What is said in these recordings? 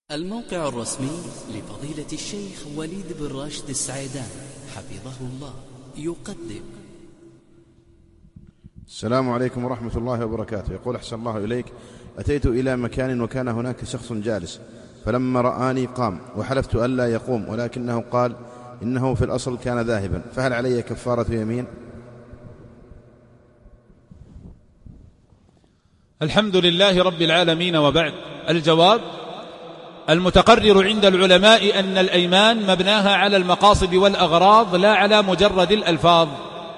الموقع الرسمي لفضيلة الشيخ وليد بن راشد السعيدان حفظه الله يقدم. السلام عليكم ورحمة الله وبركاته. يقول أحسن الله إليك، أتيت إلى مكان وكان هناك شخص جالس، فلما رآني قام وحلفت ألا يقوم، ولكنه قال إنه في الأصل كان ذاهبا، فهل علي كفارة يمين؟ الحمد لله رب العالمين، وبعد. الجواب: المتقرر عند العلماء أن الأيمان مبناها على المقاصد والأغراض لا على مجرد الألفاظ.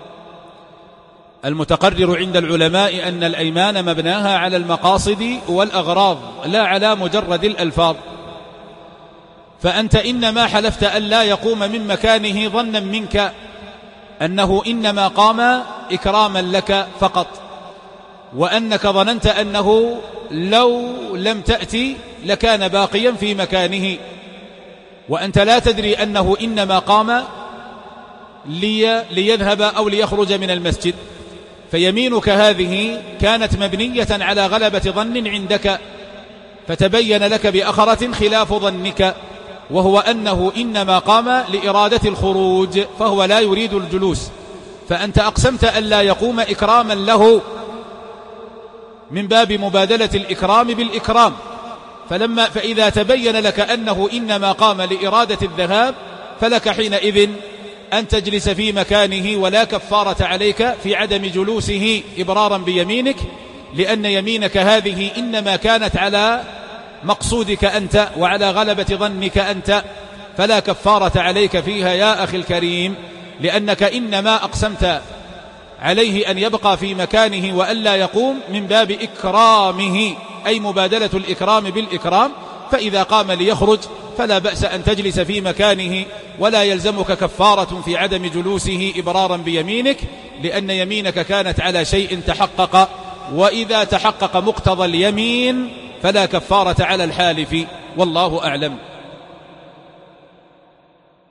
المتقرر عند العلماء أن الأيمان مبناها على المقاصد والأغراض لا على مجرد الألفاظ. فأنت إنما حلفت أن لا يقوم من مكانه ظنا منك أنه إنما قام إكراما لك فقط، وأنك ظننت أنه لو لم تأتي لكان باقيا في مكانه، وأنت لا تدري أنه إنما قام ليذهب أو ليخرج من المسجد. فيمينك هذه كانت مبنية على غلبة ظن عندك، فتبين لك بأخرة خلاف ظنك، وهو أنه إنما قام لإرادة الخروج، فهو لا يريد الجلوس. فأنت أقسمت أن لا يقوم إكراما له من باب مبادلة الإكرام بالإكرام، فإذا تبين لك أنه إنما قام لإرادة الذهاب، فلك حينئذ أن تجلس في مكانه، ولا كفارة عليك في عدم جلوسه إبرارا بيمينك، لأن يمينك هذه إنما كانت على مقصودك أنت وعلى غلبة ظنك أنت، فلا كفارة عليك فيها يا أخي الكريم، لأنك إنما أقسمت عليه أن يبقى في مكانه وألا يقوم من باب إكرامه، أي مبادلة الإكرام بالإكرام. فإذا قام ليخرج فلا بأس أن تجلس في مكانه، ولا يلزمك كفارة في عدم جلوسه إبرارا بيمينك، لأن يمينك كانت على شيء تحقق، وإذا تحقق مقتضى اليمين فلا كفارة على الحالف، والله أعلم.